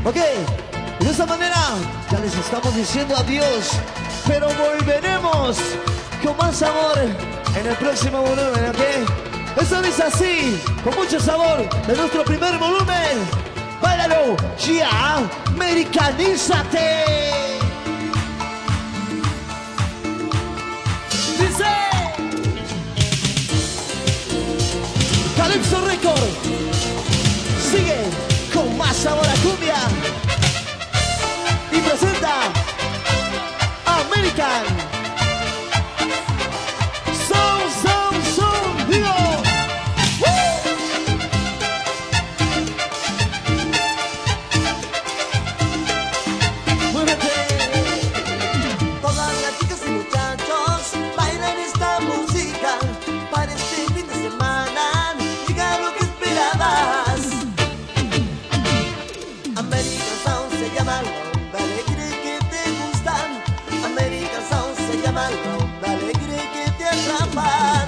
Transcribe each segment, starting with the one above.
Ok, de esta manera ya les estamos diciendo adiós, pero volveremos con más sabor en el próximo volumen, ¿ok? Eso dice así, con mucho sabor de nuestro primer volumen. ¡Báilalo! ¡Ya! ¡Americanízate! Dice Calypso Record sigue con más sabor a cumbia y presenta American Son, digo. Muévete. Todas las chicas y muchachos bailan esta música para este fin de semana. Diga lo que esperabas. American Sound se llama la alegre que te gustan. American Sound se llama la alegre que te atrapan.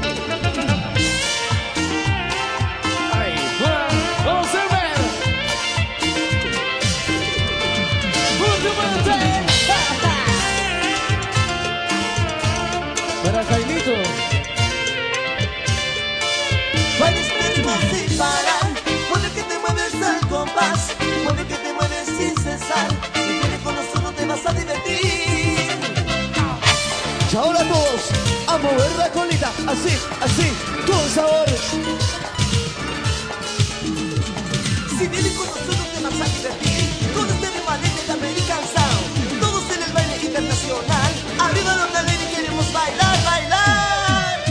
Ay, vamos a ver. Para Jaimito. Bailes ritmo sin parar, mueve que te mueves al compás, mueve que te mueves sin cesar. Si vienes con nosotros te vas a divertir. Y ahora todos a mover la colita, así, así, con sabor. Si vienes con nosotros te vas a divertir. Con este remanente de American Sound, todos en el baile internacional. Arriba donde lady queremos bailar, bailar.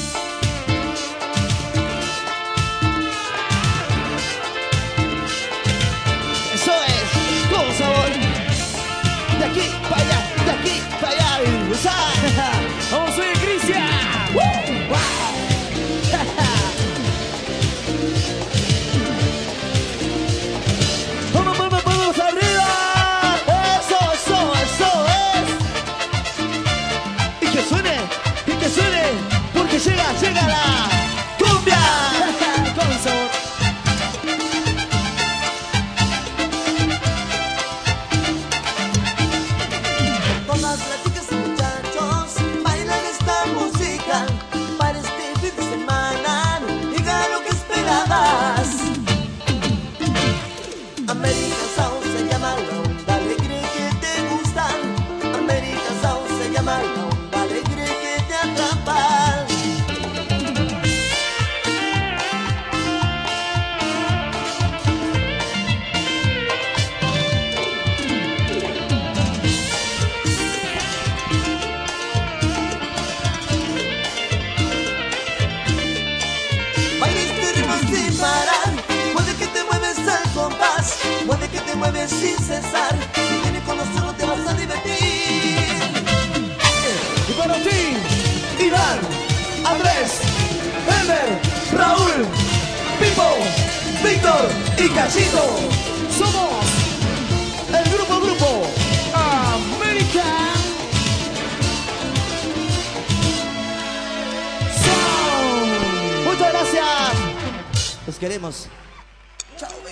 Eso es, con sabor. De aquí para allá, de aquí para allá. Vamos a ir, Cristian. Wow. Vamos arriba. Eso es. Y que suene, porque llega la cumbia. Con sabor. Todas las chicas y muchachos bailan esta música para este fin de semana. Diga lo que esperabas. American Sound se llama la onda alegre que te gustan. American Sound se llama la onda alegre que te atrapa. Baila este ritmo sin parar, mueve que te mueves al compás, mueve que te mueves sin cesar. Si vienes con nosotros te vas a divertir. Y para ti, Iván, Andrés, Elmer, Raúl, Pipo, Víctor y Cachito. Somos el grupo American Sound. Muchas gracias. Los queremos. Chao,